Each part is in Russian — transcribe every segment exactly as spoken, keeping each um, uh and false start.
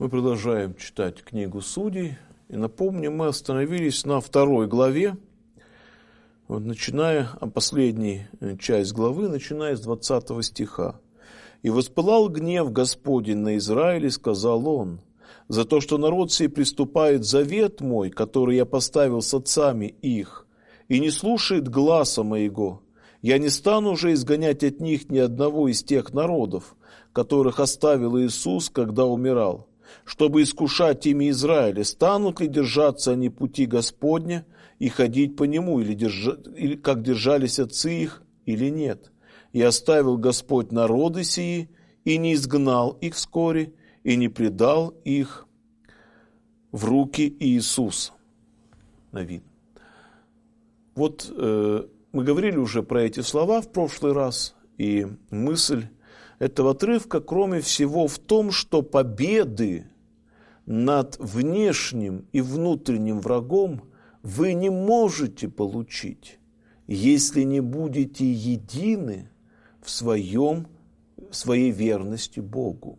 Мы продолжаем читать книгу Судей. И напомню, мы остановились на второй главе, вот, начиная, а последняя часть главы, начиная с двадцатого стиха. «И воспылал гнев Господень на Израиле, сказал он, за то, что народ сей приступает завет мой, который я поставил с отцами их, и не слушает гласа моего. Я не стану уже изгонять от них ни одного из тех народов, которых оставил Иисус, когда умирал, чтобы искушать ими Израиля, станут ли держаться они пути Господня и ходить по нему, или, держа, или как держались отцы их, или нет. И оставил Господь народы сии, и не изгнал их вскоре, и не предал их в руки Иисуса». Навин. Вот э, мы говорили уже про эти слова в прошлый раз, и мысль этого отрывка, кроме всего, в том, что победы над внешним и внутренним врагом вы не можете получить, если не будете едины в своем, в своей верности Богу.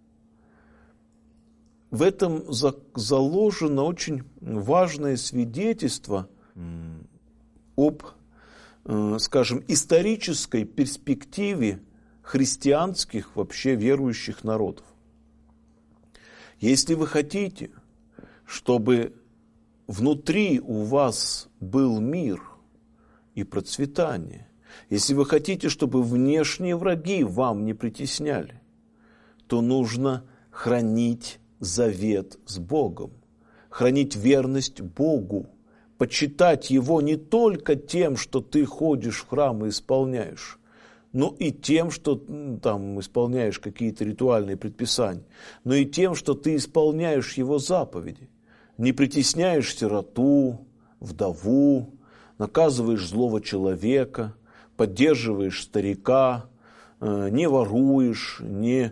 В этом заложено очень важное свидетельство об, скажем, исторической перспективе христианских, вообще верующих народов. Если вы хотите, чтобы внутри у вас был мир и процветание, если вы хотите, чтобы внешние враги вам не притесняли, то нужно хранить завет с Богом, хранить верность Богу, почитать Его не только тем, что ты ходишь в храм и исполняешь, но и тем, что там исполняешь какие-то ритуальные предписания, но и тем, что ты исполняешь Его заповеди. Не притесняешь сироту, вдову, наказываешь злого человека, поддерживаешь старика, не воруешь, не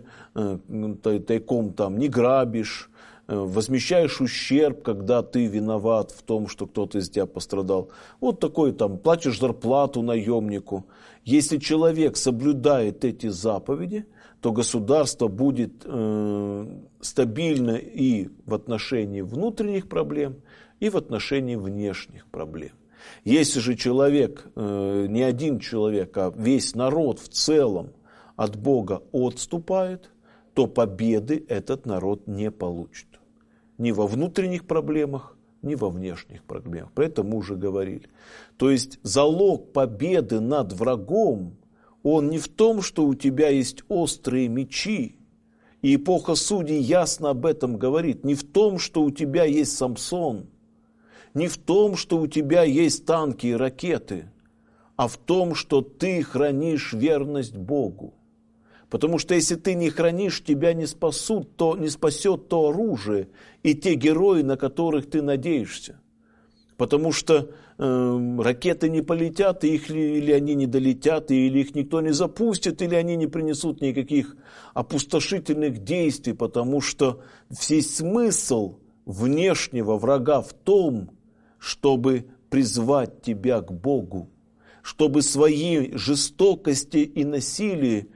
тайком там, не грабишь, возмещаешь ущерб, когда ты виноват в том, что кто-то из тебя пострадал. Вот такой там, платишь зарплату наемнику. Если человек соблюдает эти заповеди, то государство будет э, стабильно и в отношении внутренних проблем, и в отношении внешних проблем. Если же человек, э, не один человек, а весь народ в целом от Бога отступает, то победы этот народ не получит. Ни во внутренних проблемах, ни во внешних проблемах. Про это мы уже говорили. То есть залог победы над врагом, он не в том, что у тебя есть острые мечи, и эпоха Судей ясно об этом говорит, не в том, что у тебя есть Самсон, не в том, что у тебя есть танки и ракеты, а в том, что ты хранишь верность Богу. Потому что если ты не хранишь, тебя не спасут, то не спасет то оружие и те герои, на которых ты надеешься. Потому что э, ракеты не полетят, и их, или они не долетят, или их никто не запустит, или они не принесут никаких опустошительных действий, потому что весь смысл внешнего врага в том, чтобы призвать тебя к Богу, чтобы своей жестокости и насилии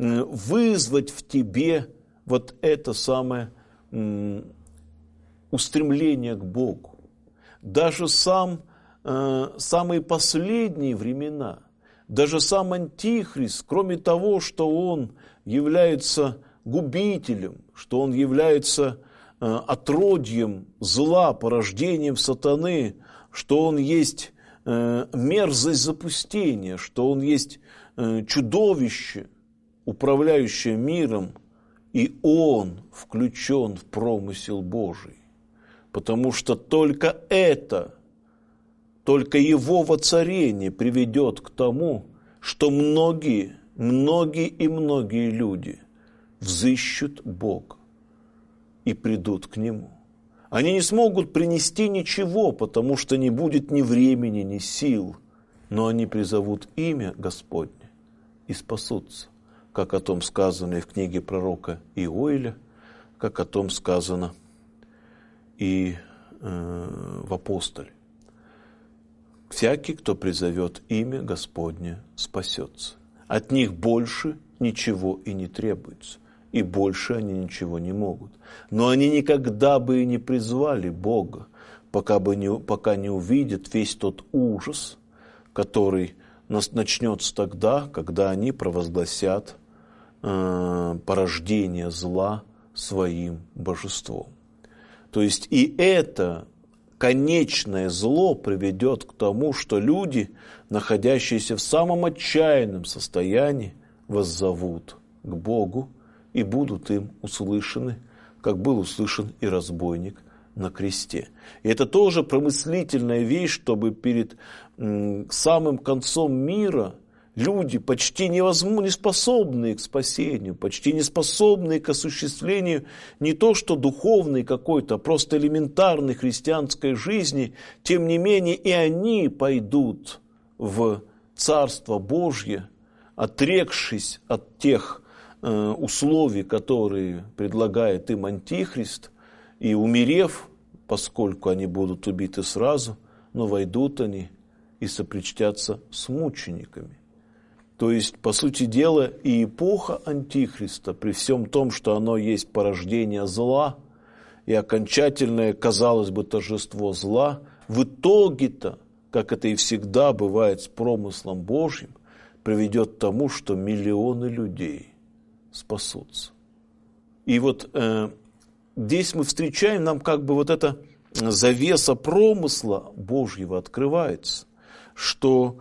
вызвать в тебе вот это самое устремление к Богу. Даже сам, самые последние времена, даже сам Антихрист, кроме того, что он является губителем, что он является отродьем зла, порождением сатаны, что он есть мерзость запустения, что он есть чудовище, управляющее миром, и он включен в промысел Божий. Потому что только это, только его воцарение приведет к тому, что многие, многие и многие люди взыщут Бога и придут к Нему. Они не смогут принести ничего, потому что не будет ни времени, ни сил, но они призовут имя Господне и спасутся, как о том сказано и в книге пророка Иоиля, как о том сказано и э, в апостоле. Всякий, кто призовет имя Господне, спасется. От них больше ничего и не требуется. и больше они ничего не могут. Но они никогда бы и не призвали Бога, пока, бы не, пока не увидят весь тот ужас, который начнется тогда, когда они провозгласят э, порождение зла своим божеством. То есть и это конечное зло приведет к тому, что люди, находящиеся в самом отчаянном состоянии, воззовут к Богу и будут им услышаны, как был услышан и разбойник на кресте. И это тоже промыслительная вещь, чтобы перед м, самым концом мира люди, почти невозможно, не способные к спасению, почти не способные к осуществлению не то что духовной какой-то, а просто элементарной христианской жизни, тем не менее и они пойдут в Царство Божье, отрекшись от тех э, условий, которые предлагает им Антихрист, и умерев, поскольку они будут убиты сразу, но войдут они и сопричтятся с мучениками. То есть, по сути дела, и эпоха Антихриста, при всем том, что оно есть порождение зла и окончательное, казалось бы, торжество зла, в итоге-то, как это и всегда бывает с промыслом Божьим, приведет к тому, что миллионы людей спасутся. И вот э, здесь мы встречаем, нам как бы вот эта завеса промысла Божьего открывается, что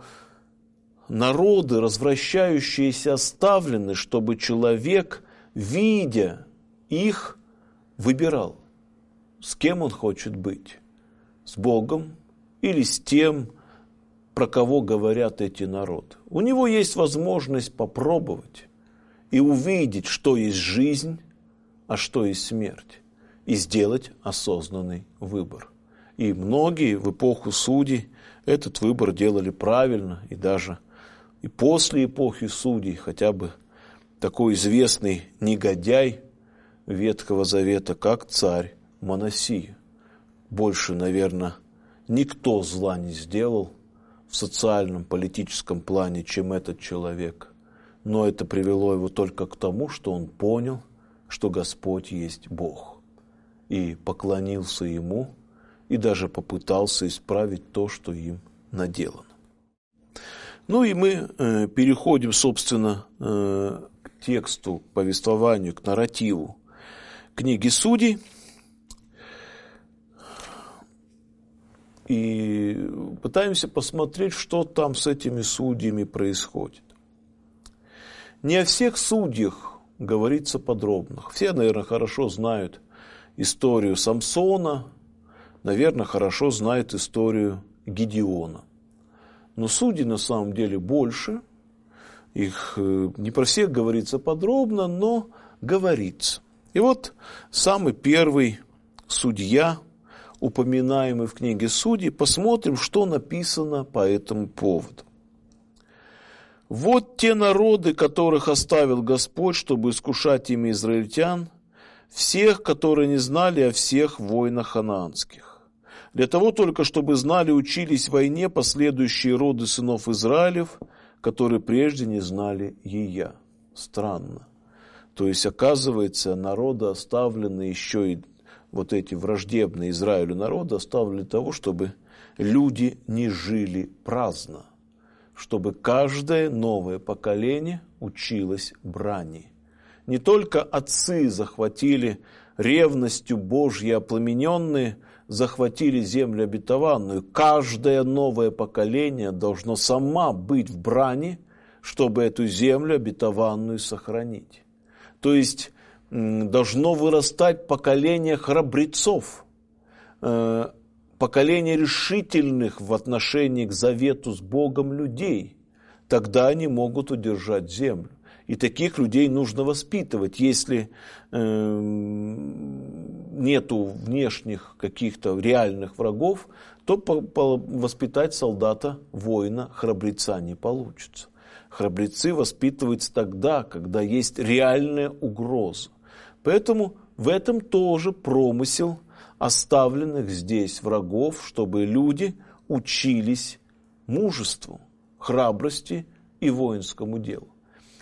народы, развращающиеся, оставлены, чтобы человек, видя их, выбирал, с кем он хочет быть, с Богом или с тем, про кого говорят эти народы. У него есть возможность попробовать и увидеть, что есть жизнь, а что есть смерть, и сделать осознанный выбор. И многие в эпоху судей этот выбор делали правильно, и даже и после эпохи судей, хотя бы такой известный негодяй Ветхого Завета, как царь Манасия. Больше, наверное, никто зла не сделал в социальном, политическом плане, чем этот человек. Но это привело его только к тому, что он понял, что Господь есть Бог. И поклонился Ему, и даже попытался исправить то, что им наделано. Ну и мы э, переходим, собственно, э, к тексту, к повествованию, к нарративу книги Судей. И пытаемся посмотреть, что там с этими судьями происходит. Не о всех судьях говорится подробно. Все, наверное, хорошо знают историю Самсона, наверное, хорошо знают историю Гедеона. Но судей на самом деле больше. Их не про всех говорится подробно, но говорится. И вот самый первый судья, упоминаемый в книге Судей, посмотрим, что написано по этому поводу. «Вот те народы, которых оставил Господь, чтобы искушать ими израильтян, всех, которые не знали о всех войнах ханаанских. Для того только, чтобы знали, учились войне последующие роды сынов Израилев, которые прежде не знали ея». Странно. То есть, оказывается, народы оставлены еще и вот эти враждебные Израилю народы оставлены для того, чтобы люди не жили праздно, чтобы каждое новое поколение училось брани. Не только отцы захватили ревностью Божьей опламененные, захватили землю обетованную. Каждое новое поколение должно сама быть в брани, чтобы эту землю обетованную сохранить. То есть должно вырастать поколение храбрецов, поколение решительных в отношении к завету с Богом людей. Тогда они могут удержать землю. И таких людей нужно воспитывать. Если э, нету внешних каких-то реальных врагов, то по, по, воспитать солдата, воина, храбреца не получится. Храбрецы воспитываются тогда, когда есть реальная угроза. Поэтому в этом тоже промысел оставленных здесь врагов, чтобы люди учились мужеству, храбрости и воинскому делу.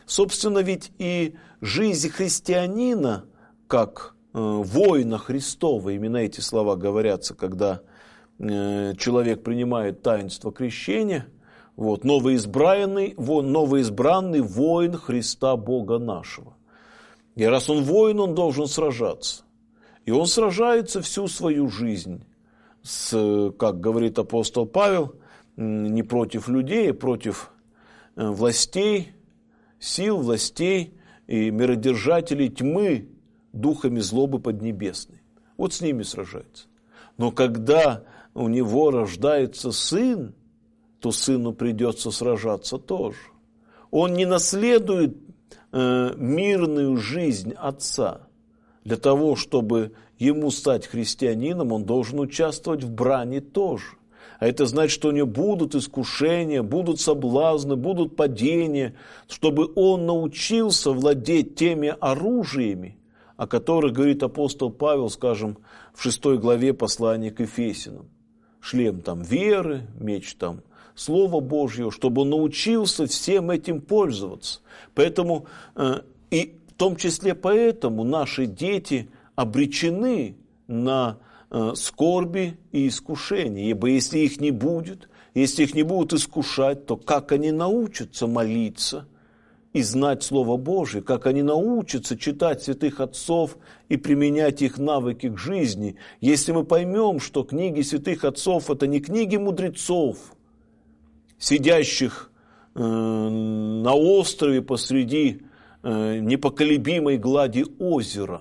Собственно, ведь и жизнь христианина, как э, воина Христова, именно эти слова говорятся, когда э, человек принимает таинство крещения, вот, новоизбранный, вон, новоизбранный воин Христа Бога нашего. И раз он воин, он должен сражаться. И он сражается всю свою жизнь, с, как говорит апостол Павел, не против людей, а против властей, сил, властей и миродержателей тьмы, духами злобы поднебесной. Вот с ними сражается. Но когда у него рождается сын, то сыну придется сражаться тоже. Он не наследует э, мирную жизнь отца. Для того, чтобы ему стать христианином, он должен участвовать в брани тоже. А это значит, что у него будут искушения, будут соблазны, будут падения, чтобы он научился владеть теми оружиями, о которых говорит апостол Павел, скажем, в шестой главе послания к Ефесянам. Шлем там веры, меч там Слова Божьего, чтобы он научился всем этим пользоваться. Поэтому э, и в том числе поэтому наши дети обречены на э, скорби и искушения. Ибо если их не будет, если их не будут искушать, то как они научатся молиться и знать Слово Божие, как они научатся читать святых отцов и применять их навыки к жизни, если мы поймем, что книги святых отцов – это не книги мудрецов, сидящих э, на острове посреди э, непоколебимой глади озера,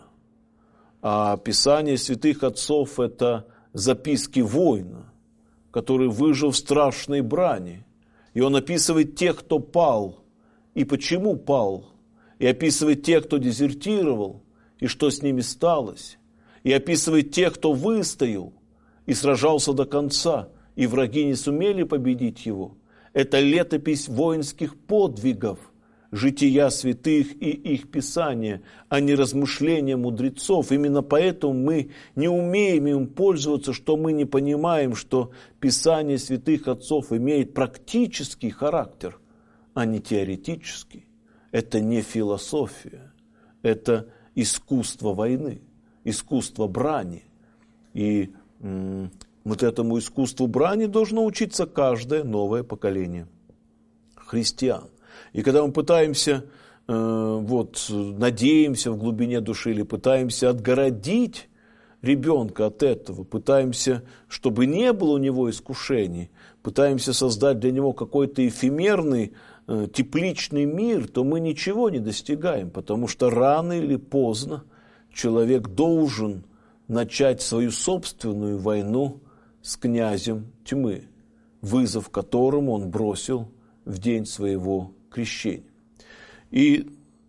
а Писание святых отцов – это записки воина, который выжил в страшной брани. И он описывает тех, кто пал, и почему пал, и описывает тех, кто дезертировал, и что с ними сталось, и описывает тех, кто выстоял и сражался до конца, и враги не сумели победить его. Это летопись воинских подвигов, жития святых и их писания, а не размышления мудрецов. Именно поэтому мы не умеем им пользоваться, что мы не понимаем, что Писание святых отцов имеет практический характер, а не теоретический. Это не философия, это искусство войны, искусство брани. И м- вот этому искусству брани должно учиться каждое новое поколение христиан. И когда мы пытаемся, э, вот, надеемся в глубине души или пытаемся отгородить ребенка от этого, пытаемся, чтобы не было у него искушений, пытаемся создать для него какой-то эфемерный, э, тепличный мир, то мы ничего не достигаем, потому что рано или поздно человек должен начать свою собственную войну с князем тьмы, вызов которому он бросил в день своего крещения. И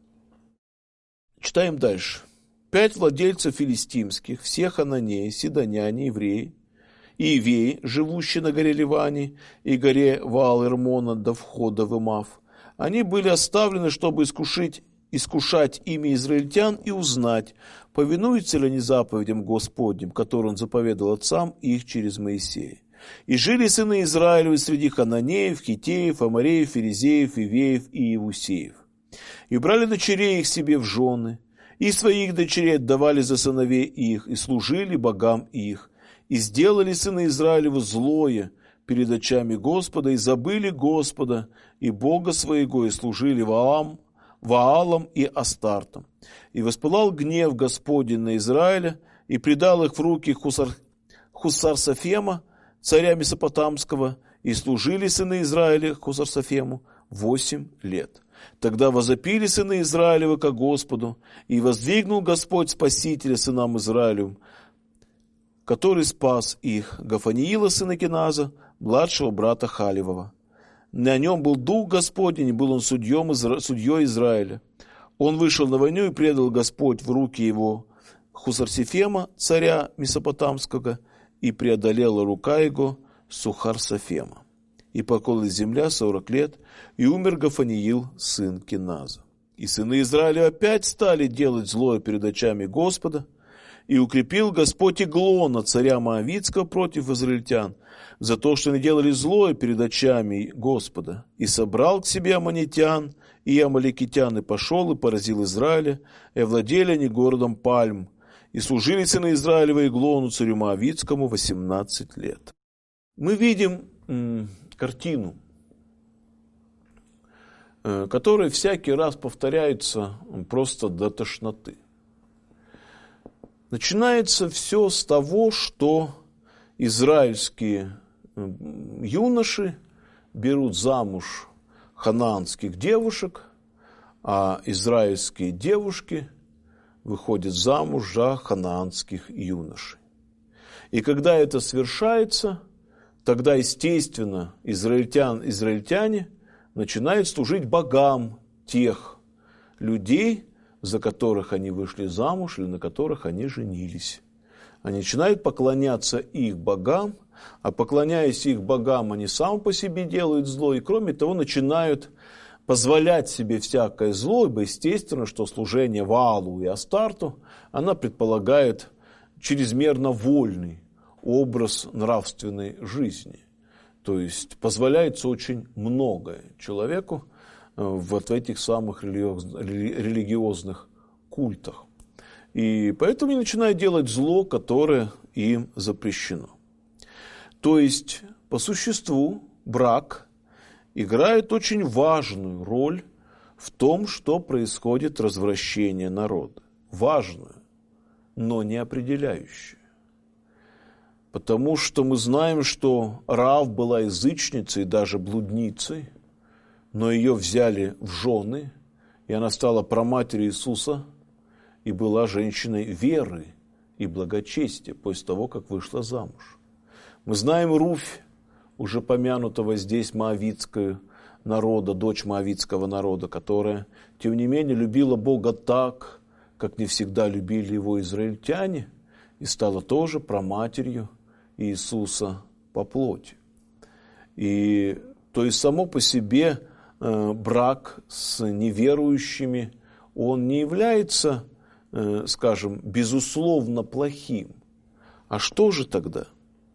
читаем дальше. Пять владельцев филистимских, все хананеи, сидоняне, евреи и ивеи, живущие на горе Ливане и горе Ваал-Ирмона до входа в Имав, они были оставлены, чтобы искушить, искушать ими израильтян и узнать, повинуются ли они заповедям Господним, которые он заповедал отцам их через Моисея. И жили сыны Израилевы среди хананеев, хитеев, амореев, ферезеев, ивеев и иевусеев. И брали дочерей их себе в жены, и своих дочерей отдавали за сыновей их, и служили богам их. И сделали сыны Израилевы злое перед очами Господа, и забыли Господа и Бога своего, и служили Ваам, Ваалам и Астартам. И воспылал гнев Господень на Израиля, и предал их в руки Хусар, Хусарсофема, царя Месопотамского, и служили сыны Израиля Хусарсофему восемь лет. Тогда возопили сыны Израилевы ко Господу, и воздвигнул Господь Спасителя сынам Израилевым, который спас их, Гафаниила сына Киназа, младшего брата Халевого. На нем был дух Господень, и был он судьем, судьей Израиля. Он вышел на войну, и предал Господь в руки его Хусарсофема, царя Месопотамского, и преодолела рука его Сухарсофема. И покололась земля сорок лет, и умер Гафаниил, сын Киназа. И сыны Израиля опять стали делать злое перед очами Господа, и укрепил Господь Иглона, царя Моавитского, против израильтян, за то, что они делали злое перед очами Господа, и собрал к себе аммонитян, И амаликитян и пошел, и поразил Израиля, и овладели они городом Пальм, и служили сыны Израилева Иглону, царю Моавитскому, восемнадцать лет. Мы видим м, картину, э, которая всякий раз повторяется просто до тошноты. Начинается все с того, что израильские юноши берут замуж ханаанских девушек, а израильские девушки выходят замуж за ханаанских юношей. И когда это свершается, тогда, естественно, израильтян, израильтяне начинают служить богам тех людей, за которых они вышли замуж или на которых они женились. Они начинают поклоняться их богам, а поклоняясь их богам, они сами по себе делают зло, и кроме того начинают позволять себе всякое зло, ибо естественно, что служение Ваалу и Астарту, она предполагает чрезмерно вольный образ нравственной жизни. То есть позволяется очень многое человеку вот в этих самых религиозных культах. И поэтому они начинают делать зло, которое им запрещено. То есть, по существу, брак играет очень важную роль в том, что происходит развращение народа. Важную, но не определяющую. Потому что мы знаем, что Раав была язычницей, даже блудницей, но ее взяли в жены, и она стала праматерью Иисуса, и была женщиной веры и благочестия после того, как вышла замуж. Мы знаем Руфь, уже помянутого здесь моавитского народа, дочь моавитского народа, которая, тем не менее, любила Бога так, как не всегда любили его израильтяне, и стала тоже праматерью Иисуса по плоти. И то есть само по себе э, брак с неверующими, он не является, э, скажем, безусловно плохим. А что же тогда?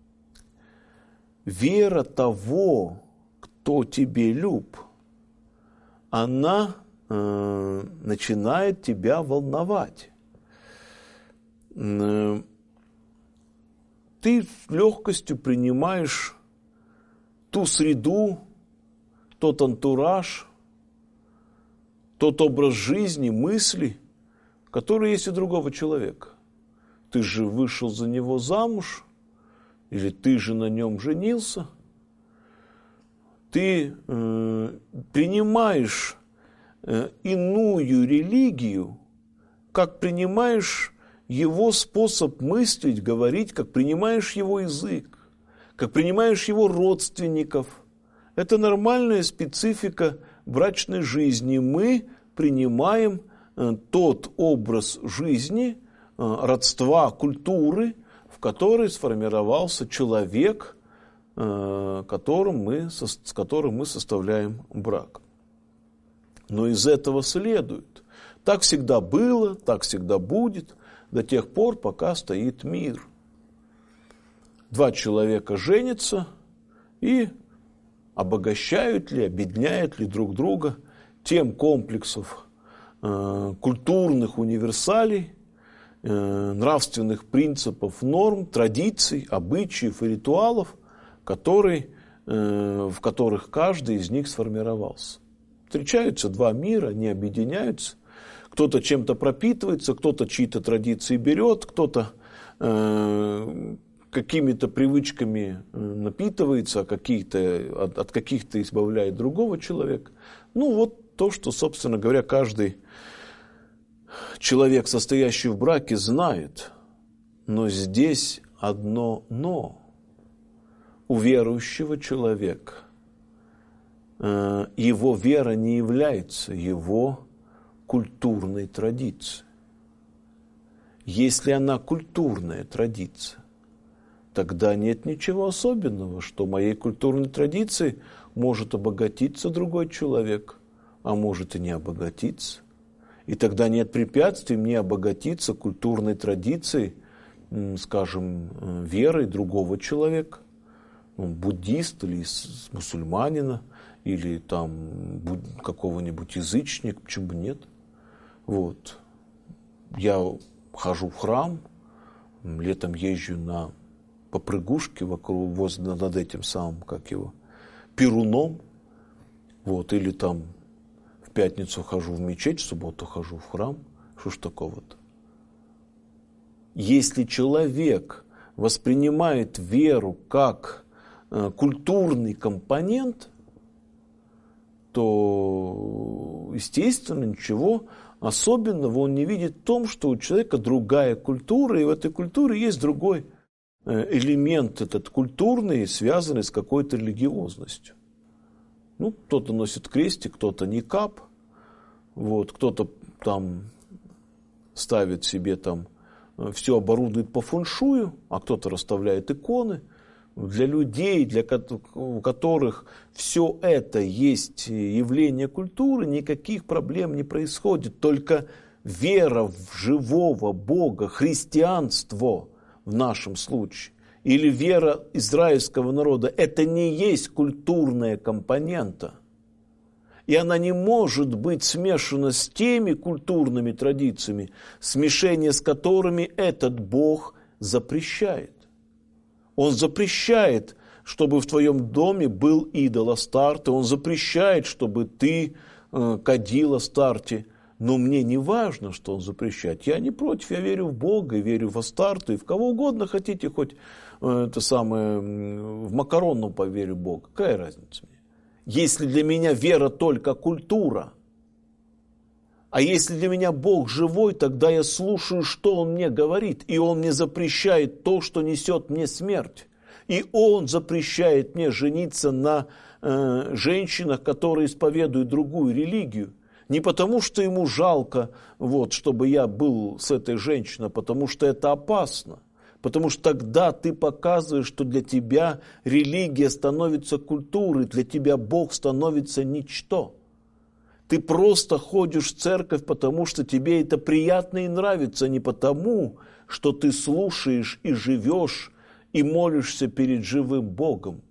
Вера того, кто тебе люб, она э, начинает тебя волновать. Э, ты с легкостью принимаешь ту среду, тот антураж, тот образ жизни, мысли, который есть у другого человека. Ты же вышел за него замуж, или ты же на нем женился, ты э, принимаешь э, иную религию, как принимаешь его способ мыслить, говорить, как принимаешь его язык, как принимаешь его родственников. Это нормальная специфика брачной жизни. Мы принимаем э, тот образ жизни, э, родства, культуры, в которой сформировался человек, э, которым мы, со, с которым мы составляем брак. Но из этого следует. Так всегда было, так всегда будет, до тех пор, пока стоит мир. Два человека женятся и обогащают ли, обедняют ли друг друга тем комплексов э, культурных универсалей, э, нравственных принципов, норм, традиций, обычаев и ритуалов, которые, э, в которых каждый из них сформировался. Встречаются два мира, они объединяются. Кто-то чем-то пропитывается, кто-то чьи-то традиции берет, кто-то э, какими-то привычками напитывается, а какие-то, от, от каких-то избавляет другого человека. Ну вот то, что, собственно говоря, каждый человек, состоящий в браке, знает. Но здесь одно «но». У верующего человека э, его вера не является его культурной традицией. Если она культурная традиция, тогда нет ничего особенного, что моей культурной традицией может обогатиться другой человек, а может и не обогатиться. И тогда нет препятствий мне обогатиться культурной традицией, скажем, верой другого человека, буддиста или мусульманина, или там какого-нибудь язычника, почему бы нет. Вот. Я хожу в храм, летом езжу на попрыгушке вокруг, возле, над этим самым, как его, Перуном, вот, или там в пятницу хожу в мечеть, в субботу хожу в храм. Что ж такого-то? Если человек воспринимает веру как э, культурный компонент, то, естественно, ничего особенного он не видит в том, что у человека другая культура, и в этой культуре есть другой элемент, этот культурный, связанный с какой-то религиозностью. Ну, кто-то носит крестик, кто-то никап, вот, кто-то там ставит себе там, все оборудует по фэншую, а кто-то расставляет иконы. Для людей, для у которых все это есть явление культуры, никаких проблем не происходит. Только вера в живого Бога, христианство в нашем случае, или вера израильского народа, это не есть культурная компонента. И она не может быть смешана с теми культурными традициями, смешение с которыми этот Бог запрещает. Он запрещает, чтобы в твоем доме был идол Астарты. Он запрещает, чтобы ты э, кадил Астарте. Но мне не важно, что он запрещает. Я не против, я верю в Бога, и верю в Астарту, и в кого угодно хотите, хоть э, это самое, в макаронну поверю в Бога. Какая разница мне? Если для меня вера только культура, а если для меня Бог живой, тогда я слушаю, что Он мне говорит. И Он мне запрещает то, что несет мне смерть. И Он запрещает мне жениться на э, женщинах, которые исповедуют другую религию. Не потому, что Ему жалко, вот, чтобы я был с этой женщиной, а потому что это опасно. Потому что тогда ты показываешь, что для тебя религия становится культурой, для тебя Бог становится ничто. Ты просто ходишь в церковь, потому что тебе это приятно и нравится, не потому, что ты слушаешь и живешь, и молишься перед живым Богом.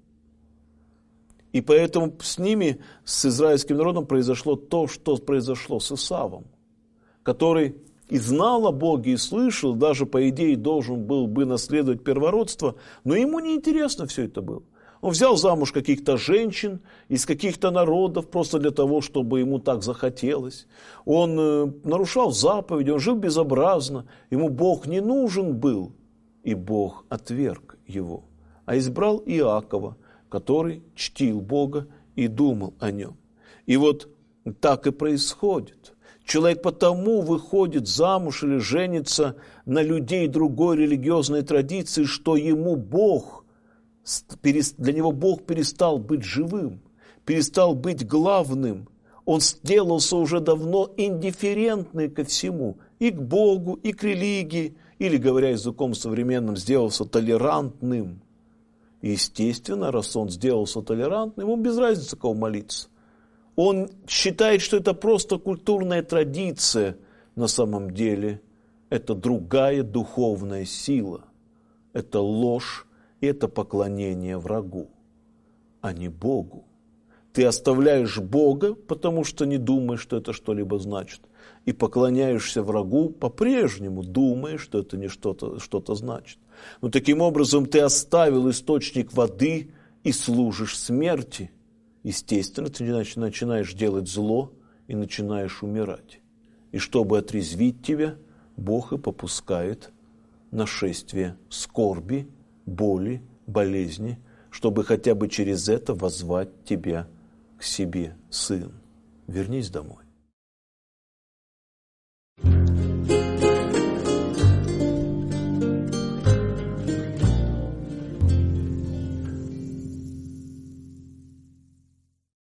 И поэтому с ними, с израильским народом, произошло то, что произошло с Исавом, который и знал о Боге, и слышал, даже, по идее, должен был бы наследовать первородство, но ему неинтересно все это было. Он взял замуж каких-то женщин из каких-то народов просто для того, чтобы ему так захотелось. Он э, нарушал заповеди, он жил безобразно. Ему Бог не нужен был, и Бог отверг его. А избрал Иакова, который чтил Бога и думал о нем. И вот так и происходит. Человек потому выходит замуж или женится на людей другой религиозной традиции, что ему Бог, для него Бог перестал быть живым, перестал быть главным. Он сделался уже давно индифферентный ко всему, и к Богу, и к религии, или, говоря языком современным, сделался толерантным. И, естественно, раз он сделался толерантным, ему без разницы, кого молиться. Он считает, что это просто культурная традиция. На самом деле это другая духовная сила. Это ложь, и это поклонение врагу, а не Богу. Ты оставляешь Бога, потому что не думаешь, что это что-либо значит. И поклоняешься врагу, по-прежнему думаешь, что это не что-то, что-то значит. Но таким образом ты оставил источник воды и служишь смерти. Естественно, ты начинаешь делать зло и начинаешь умирать. И чтобы отрезвить тебя, Бог и попускает нашествие скорби, боли, болезни, чтобы хотя бы через это воззвать тебя к себе, сын. Вернись домой.